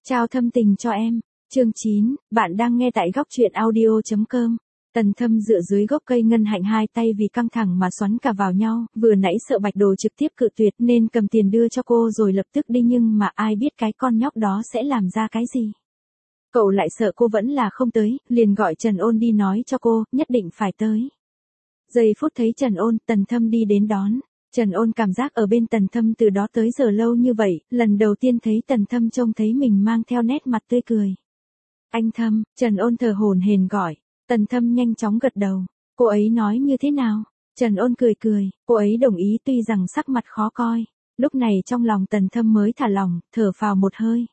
Trao thâm tình cho em. Chương 9, bạn đang nghe tại góc truyện audio.com. Tần Thâm dựa dưới gốc cây ngân hạnh, hai tay vì căng thẳng mà xoắn cả vào nhau, vừa nãy sợ Bạch Đồ trực tiếp cự tuyệt nên cầm tiền đưa cho cô rồi lập tức đi, nhưng mà ai biết cái con nhóc đó sẽ làm ra cái gì. Cậu lại sợ cô vẫn là không tới, liền gọi Trần Ôn đi nói cho cô, nhất định phải tới. Giây phút thấy Trần Ôn, Tần Thâm đi đến đón. Trần Ôn cảm giác ở bên Tần Thâm từ đó tới giờ lâu như vậy, lần đầu tiên thấy Tần Thâm trông thấy mình mang theo nét mặt tươi cười. Anh Thâm, Trần Ôn thở hổn hển gọi. Tần Thâm nhanh chóng gật đầu. Cô ấy nói như thế nào? Trần Ôn cười cười, cô ấy đồng ý tuy rằng sắc mặt khó coi. Lúc này trong lòng Tần Thâm mới thả lỏng, thở phào một hơi.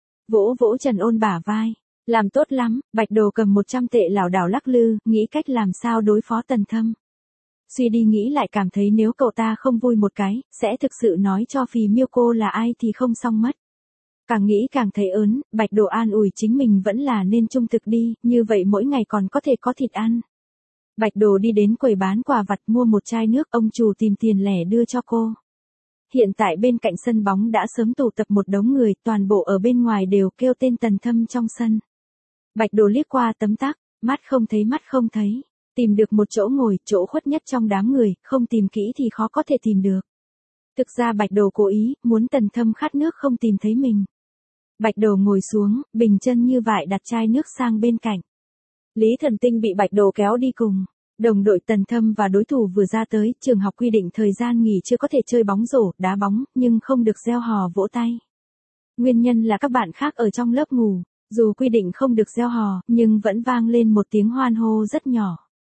Vỗ vỗ Trần Ôn bả vai. Làm tốt lắm, Bạch Đồ cầm 100 tệ lảo đảo lắc lư, nghĩ cách làm sao đối phó Tần Thâm. Suy đi nghĩ lại cảm thấy nếu cậu ta không vui một cái, sẽ thực sự nói cho Phì Miêu cô là ai thì không xong mất. Càng nghĩ càng thấy ớn, Bạch Đồ an ủi chính mình vẫn là nên trung thực đi, như vậy mỗi ngày còn có thể có thịt ăn. Bạch Đồ đi đến quầy bán quà vặt mua một chai nước, ông chủ tìm tiền lẻ đưa cho cô. Hiện tại bên cạnh sân bóng đã sớm tụ tập một đống người, toàn bộ ở bên ngoài đều kêu tên Tần Thâm trong sân. Bạch Đồ liếc qua tấm tắc, mắt không thấy. Tìm được một chỗ ngồi, chỗ khuất nhất trong đám người, không tìm kỹ thì khó có thể tìm được. Thực ra Bạch Đồ cố ý, muốn Tần Thâm khát nước không tìm thấy mình. Bạch Đồ ngồi xuống, bình chân như vậy đặt chai nước sang bên cạnh. Lý Thần Tinh bị Bạch Đồ kéo đi cùng. Đồng đội Tần Thâm và đối thủ vừa ra tới, trường học quy định thời gian nghỉ chưa có thể chơi bóng rổ, đá bóng, nhưng không được reo hò vỗ tay. Nguyên nhân là các bạn khác ở trong lớp ngủ, dù quy định không được reo hò, nhưng vẫn vang lên một tiếng hoan hô rất nhỏ.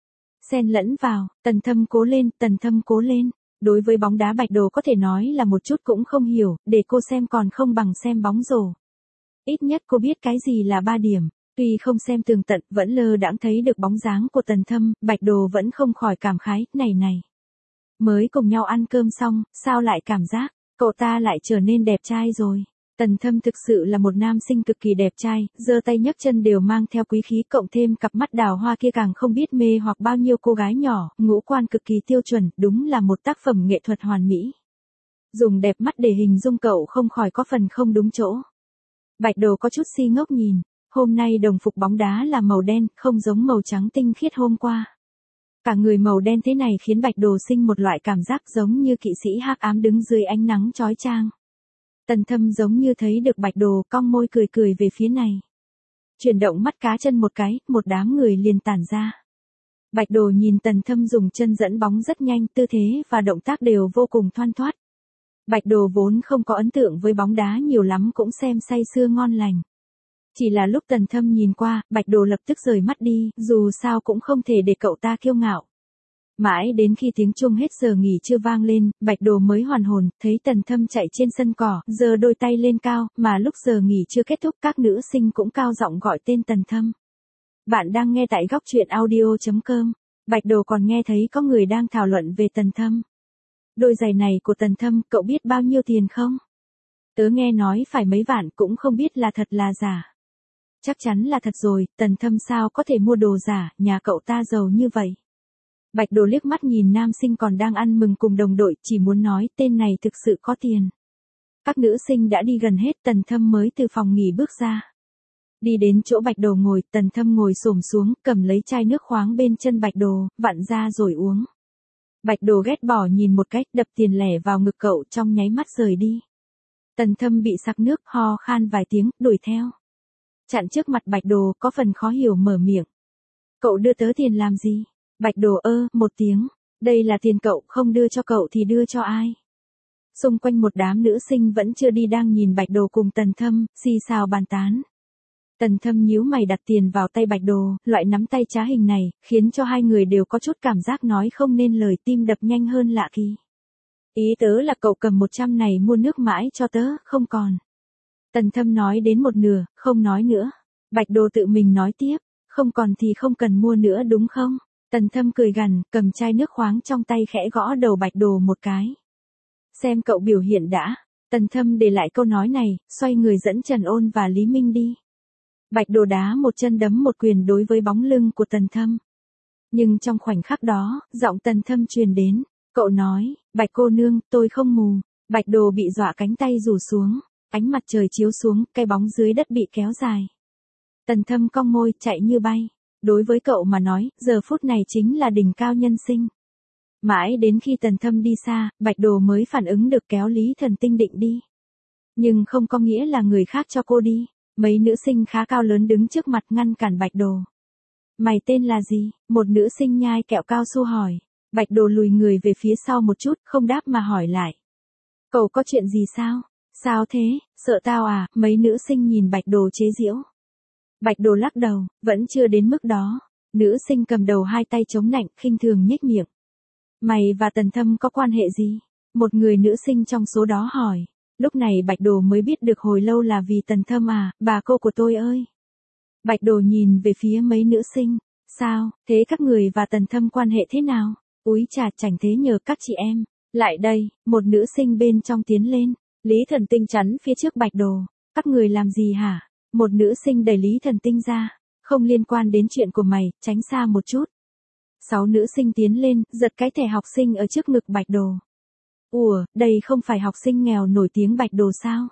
Xen lẫn vào, Tần Thâm cố lên. Đối với bóng đá Bạch Đồ có thể nói là một chút cũng không hiểu, để cô xem còn không bằng xem bóng rổ. Ít nhất cô biết cái gì là 3 điểm, tuy không xem tường tận, vẫn lơ đãng thấy được bóng dáng của Tần Thâm, Bạch Đồ vẫn không khỏi cảm khái, này. Mới cùng nhau ăn cơm xong, sao lại cảm giác, cậu ta lại trở nên đẹp trai rồi. Tần Thâm thực sự là một nam sinh cực kỳ đẹp trai, giơ tay nhấc chân đều mang theo quý khí, cộng thêm cặp mắt đào hoa kia càng không biết mê hoặc bao nhiêu cô gái nhỏ, ngũ quan cực kỳ tiêu chuẩn, đúng là một tác phẩm nghệ thuật hoàn mỹ. Dùng đẹp mắt để hình dung cậu không khỏi có phần không đúng chỗ. Bạch Đồ có chút si ngốc nhìn, hôm nay đồng phục bóng đá là màu đen, không giống màu trắng tinh khiết hôm qua. Cả người màu đen thế này khiến Bạch Đồ sinh một loại cảm giác giống như kỵ sĩ hắc ám đứng dưới ánh nắng chói chang. Tần Thâm giống như thấy được Bạch Đồ, cong môi cười về phía này. Chuyển động mắt cá chân một cái, một đám người liền tản ra. Bạch Đồ nhìn Tần Thâm dùng chân dẫn bóng rất nhanh, tư thế và động tác đều vô cùng thoăn thoắt. Bạch Đồ vốn không có ấn tượng với bóng đá nhiều lắm cũng xem say sưa ngon lành. Chỉ là lúc Tần Thâm nhìn qua, Bạch Đồ lập tức rời mắt đi, dù sao cũng không thể để cậu ta kiêu ngạo. Mãi đến khi tiếng chuông hết giờ nghỉ trưa vang lên, Bạch Đồ mới hoàn hồn, thấy Tần Thâm chạy trên sân cỏ, giơ đôi tay lên cao, mà lúc giờ nghỉ chưa kết thúc các nữ sinh cũng cao giọng gọi tên Tần Thâm. Bạn đang nghe tại góc truyện audio.com. Bạch Đồ còn nghe thấy có người đang thảo luận về Tần Thâm. Đôi giày này của Tần Thâm, cậu biết bao nhiêu tiền không? Tớ nghe nói phải mấy vạn, cũng không biết là thật là giả. Chắc chắn là thật rồi, Tần Thâm sao có thể mua đồ giả, nhà cậu ta giàu như vậy. Bạch Đồ liếc mắt nhìn nam sinh còn đang ăn mừng cùng đồng đội, chỉ muốn nói tên này thực sự có tiền. Các nữ sinh đã đi gần hết, Tần Thâm mới từ phòng nghỉ bước ra. Đi đến chỗ Bạch Đồ ngồi, Tần Thâm ngồi xổm xuống, cầm lấy chai nước khoáng bên chân Bạch Đồ, vặn ra rồi uống. Bạch Đồ ghét bỏ nhìn một cách, đập tiền lẻ vào ngực cậu, trong nháy mắt rời đi. Tần Thâm bị sặc nước, ho khan vài tiếng, đuổi theo. Chặn trước mặt Bạch Đồ, có phần khó hiểu mở miệng. Cậu đưa tớ tiền làm gì? Bạch Đồ một tiếng. Đây là tiền cậu, không đưa cho cậu thì đưa cho ai? Xung quanh một đám nữ sinh vẫn chưa đi đang nhìn Bạch Đồ cùng Tần Thâm, xì xào bàn tán. Tần Thâm nhíu mày đặt tiền vào tay Bạch Đồ, loại nắm tay trá hình này, khiến cho hai người đều có chút cảm giác nói không nên lời, tim đập nhanh hơn lạ kỳ. Ý tớ là cậu cầm 100 này mua nước mãi cho tớ, không còn. Tần Thâm nói đến một nửa, không nói nữa. Bạch Đồ tự mình nói tiếp, không còn thì không cần mua nữa đúng không? Tần Thâm cười gằn, cầm chai nước khoáng trong tay khẽ gõ đầu Bạch Đồ một cái. Xem cậu biểu hiện đã. Tần Thâm để lại câu nói này, xoay người dẫn Trần Ôn và Lý Minh đi. Bạch Đồ đá một chân đấm một quyền đối với bóng lưng của Tần Thâm. Nhưng trong khoảnh khắc đó, giọng Tần Thâm truyền đến. Cậu nói, Bạch cô nương, tôi không mù. Bạch Đồ bị dọa cánh tay rủ xuống. ánh mặt trời chiếu xuống, cái bóng dưới đất bị kéo dài. Tần Thâm cong môi, chạy như bay. Đối với cậu mà nói, giờ phút này chính là đỉnh cao nhân sinh. Mãi đến khi Tần Thâm đi xa, Bạch Đồ mới phản ứng được kéo Lý Thần Tinh định đi. Nhưng không có nghĩa là người khác cho cô đi. Mấy nữ sinh khá cao lớn đứng trước mặt ngăn cản Bạch Đồ. Mày tên là gì? Một nữ sinh nhai kẹo cao su hỏi. Bạch Đồ lùi người về phía sau một chút, không đáp mà hỏi lại. Cậu có chuyện gì sao? Sao thế? Sợ tao à? Mấy nữ sinh nhìn Bạch Đồ chế giễu. Bạch Đồ lắc đầu, vẫn chưa đến mức đó. Nữ sinh cầm đầu hai tay chống nạnh, khinh thường nhếch miệng. Mày và Tần Thâm có quan hệ gì? Một người nữ sinh trong số đó hỏi. Lúc này Bạch Đồ mới biết được hồi lâu là vì Tần Thâm à, bà cô của tôi ơi. Bạch Đồ nhìn về phía mấy nữ sinh. Sao, thế các người và Tần Thâm quan hệ thế nào? Úi chà, chảnh thế nhờ các chị em. Lại đây, một nữ sinh bên trong tiến lên. Lý Thần Tinh chắn phía trước Bạch Đồ. Các người làm gì hả? Một nữ sinh đẩy Lý Thần Tinh ra. Không liên quan đến chuyện của mày, tránh xa một chút. 6 nữ sinh tiến lên, giật cái thẻ học sinh ở trước ngực Bạch Đồ. Ủa, đây không phải học sinh nghèo nổi tiếng Bạch Đồ sao?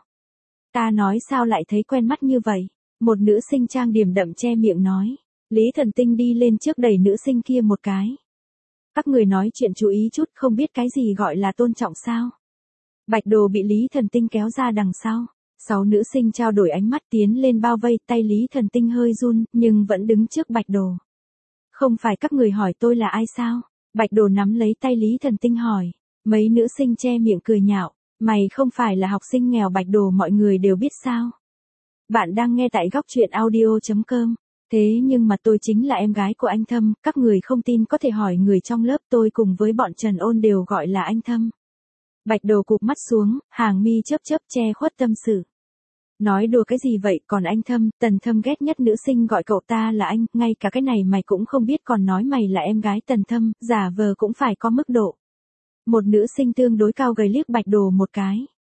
Ta nói sao lại thấy quen mắt như vậy? Một nữ sinh trang điểm đậm che miệng nói. Lý Thần Tinh đi lên trước đẩy nữ sinh kia một cái. Các người nói chuyện chú ý chút, không biết cái gì gọi là tôn trọng sao? Bạch Đồ bị Lý Thần Tinh kéo ra đằng sau. 6 nữ sinh trao đổi ánh mắt tiến lên bao vây, tay Lý Thần Tinh hơi run, nhưng vẫn đứng trước Bạch Đồ. Không phải các người hỏi tôi là ai sao? Bạch Đồ nắm lấy tay Lý Thần Tinh hỏi. Mấy nữ sinh che miệng cười nhạo. Mày không phải là học sinh nghèo Bạch Đồ mọi người đều biết sao? Bạn đang nghe tại góc truyện audio.com. Thế nhưng mà tôi chính là em gái của anh Thâm, các người không tin có thể hỏi người trong lớp tôi cùng với bọn Trần Ôn đều gọi là anh Thâm. Bạch Đồ cụp mắt xuống, hàng mi chớp chớp che khuất tâm sự. Nói đùa cái gì vậy, còn anh Thâm, Tần Thâm ghét nhất nữ sinh gọi cậu ta là anh, ngay cả cái này mày cũng không biết còn nói mày là em gái Tần Thâm, giả vờ cũng phải có mức độ. Một nữ sinh tương đối cao gầy liếc Bạch Đồ một cái.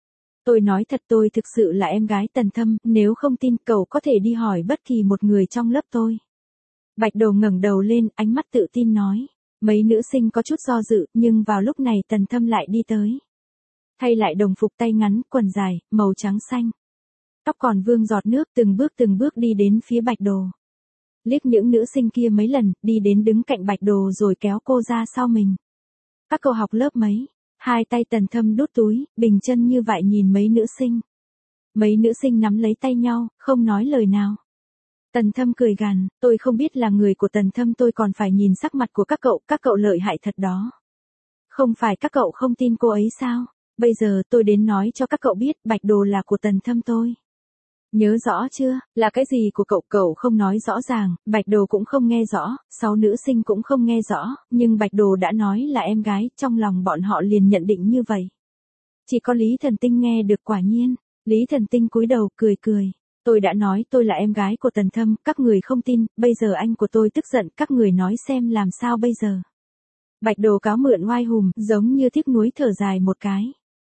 Tôi nói thật, tôi thực sự là em gái Tần Thâm, nếu không tin cậu có thể đi hỏi bất kỳ một người trong lớp tôi. Bạch Đồ ngẩng đầu lên, ánh mắt tự tin nói. Mấy nữ sinh có chút do dự, nhưng vào lúc này Tần Thâm lại đi tới. Thay lại đồng phục tay ngắn, quần dài, màu trắng xanh. Tóc còn vương giọt nước, từng bước đi đến phía Bạch Đồ. Liếc những nữ sinh kia mấy lần, đi đến đứng cạnh Bạch Đồ rồi kéo cô ra sau mình. Các cậu học lớp mấy? Hai tay Tần Thâm đút túi, bình chân như vậy nhìn mấy nữ sinh. Mấy nữ sinh nắm lấy tay nhau, không nói lời nào. Tần Thâm cười gằn, tôi không biết là người của Tần Thâm, tôi còn phải nhìn sắc mặt của các cậu lợi hại thật đó. Không phải các cậu không tin cô ấy sao? Bây giờ tôi đến nói cho các cậu biết, Bạch Đồ là của Tần Thâm tôi. Nhớ rõ chưa, là cái gì của cậu không nói rõ ràng, Bạch Đồ cũng không nghe rõ, 6 nữ sinh cũng không nghe rõ, nhưng Bạch Đồ đã nói là em gái, trong lòng bọn họ liền nhận định như vậy. Chỉ có Lý Thần Tinh nghe được, quả nhiên. Lý Thần Tinh cúi đầu cười. Tôi đã nói tôi là em gái của Tần Thâm, các người không tin, bây giờ anh của tôi tức giận, các người nói xem làm sao bây giờ. Bạch Đồ cáo mượn oai hùm, giống như tiếc nuối thở dài một cái.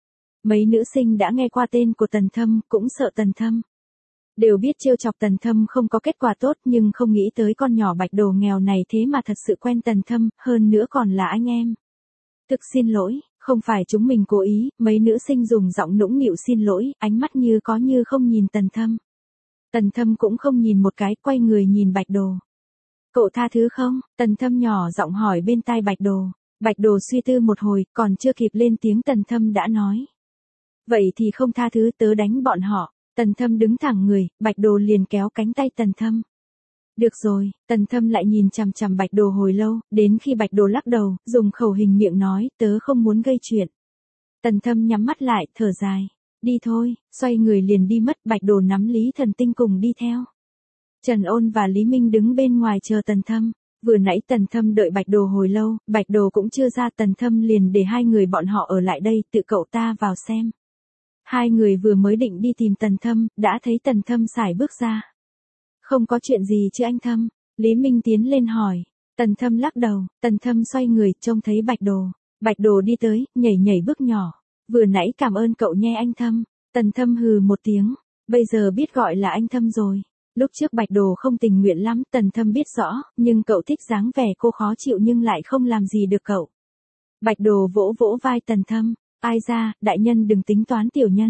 Mấy nữ sinh đã nghe qua tên của Tần Thâm, cũng sợ Tần Thâm. Đều biết trêu chọc Tần Thâm không có kết quả tốt, nhưng không nghĩ tới con nhỏ Bạch Đồ nghèo này thế mà thật sự quen Tần Thâm, hơn nữa còn là anh em. Thực xin lỗi, không phải chúng mình cố ý, mấy nữ sinh dùng giọng nũng nịu xin lỗi, ánh mắt như có như không nhìn Tần Thâm. Tần Thâm cũng không nhìn một cái, quay người nhìn Bạch Đồ. Cậu tha thứ không? Tần Thâm nhỏ giọng hỏi bên tai Bạch Đồ. Bạch Đồ suy tư một hồi, còn chưa kịp lên tiếng Tần Thâm đã nói. Vậy thì không tha thứ, tớ đánh bọn họ. Tần Thâm đứng thẳng người, Bạch Đồ liền kéo cánh tay Tần Thâm. Được rồi, Tần Thâm lại nhìn chằm chằm Bạch Đồ hồi lâu, đến khi Bạch Đồ lắc đầu, dùng khẩu hình miệng nói, tớ không muốn gây chuyện. Tần Thâm nhắm mắt lại, thở dài. Đi thôi, xoay người liền đi mất, Bạch Đồ nắm Lý Thần Tinh cùng đi theo. Trần Ôn và Lý Minh đứng bên ngoài chờ Tần Thâm. Vừa nãy Tần Thâm đợi Bạch Đồ hồi lâu, Bạch Đồ cũng chưa ra, Tần Thâm liền để hai người bọn họ ở lại đây, tự cậu ta vào xem. Hai người vừa mới định đi tìm Tần Thâm, đã thấy Tần Thâm sải bước ra. Không có chuyện gì chứ anh Thâm? Lý Minh tiến lên hỏi. Tần Thâm lắc đầu, Tần Thâm xoay người, trông thấy Bạch Đồ. Bạch Đồ đi tới, nhảy bước nhỏ. Vừa nãy cảm ơn cậu nhé anh Thâm. Tần Thâm hừ một tiếng. Bây giờ biết gọi là anh Thâm rồi. Lúc trước Bạch Đồ không tình nguyện lắm, Tần Thâm biết rõ, nhưng cậu thích dáng vẻ cô khó chịu nhưng lại không làm gì được cậu. Bạch Đồ vỗ vai Tần Thâm. Ai ra, đại nhân đừng tính toán tiểu nhân.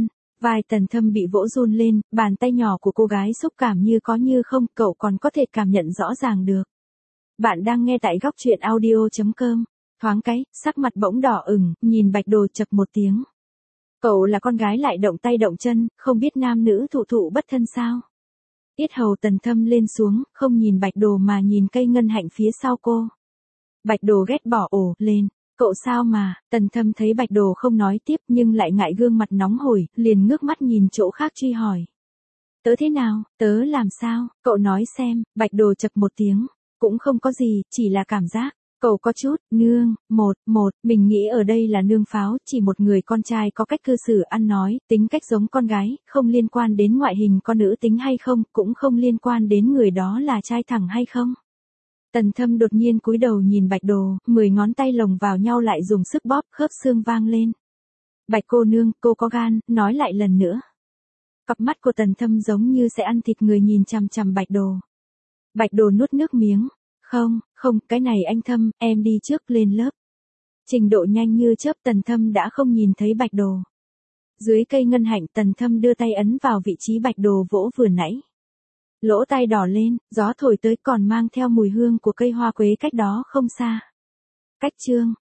Vai Tần Thâm bị vỗ run lên, bàn tay nhỏ của cô gái xúc cảm như có như không, cậu còn có thể cảm nhận rõ ràng được. Bạn đang nghe tại góc chuyện audio.com. Thoáng cái, sắc mặt bỗng đỏ ửng, nhìn Bạch Đồ chậc một tiếng. Cậu là con gái lại động tay động chân, không biết nam nữ thụ thụ bất thân sao? Yết hầu Tần Thâm lên xuống, không nhìn Bạch Đồ mà nhìn cây ngân hạnh phía sau cô. Bạch Đồ ghét bỏ ồ lên. Cậu sao mà? Tần Thâm thấy Bạch Đồ không nói tiếp nhưng lại ngại gương mặt nóng hổi, liền ngước mắt nhìn chỗ khác truy hỏi. Tớ thế nào? Tớ làm sao? Cậu nói xem. Bạch Đồ chậc một tiếng. Cũng không có gì, chỉ là cảm giác. Cậu có chút, nương, mình nghĩ ở đây là nương pháo, chỉ một người con trai có cách cư xử ăn nói, tính cách giống con gái, không liên quan đến ngoại hình con nữ tính hay không, cũng không liên quan đến người đó là trai thẳng hay không. Tần Thâm đột nhiên cúi đầu nhìn Bạch Đồ, 10 ngón tay lồng vào nhau lại dùng sức bóp, khớp xương vang lên. Bạch cô nương, cô có gan, nói lại lần nữa. Cặp mắt của Tần Thâm giống như sẽ ăn thịt người nhìn chằm chằm Bạch Đồ. Bạch Đồ nuốt nước miếng. Không, cái này anh Thâm, em đi trước lên lớp. Trình độ nhanh như chớp Tần Thâm đã không nhìn thấy Bạch Đồ. Dưới cây ngân hạnh Tần Thâm đưa tay ấn vào vị trí Bạch Đồ vỗ vừa nãy. Lỗ tai đỏ lên, gió thổi tới còn mang theo mùi hương của cây hoa quế cách đó không xa. Cách chương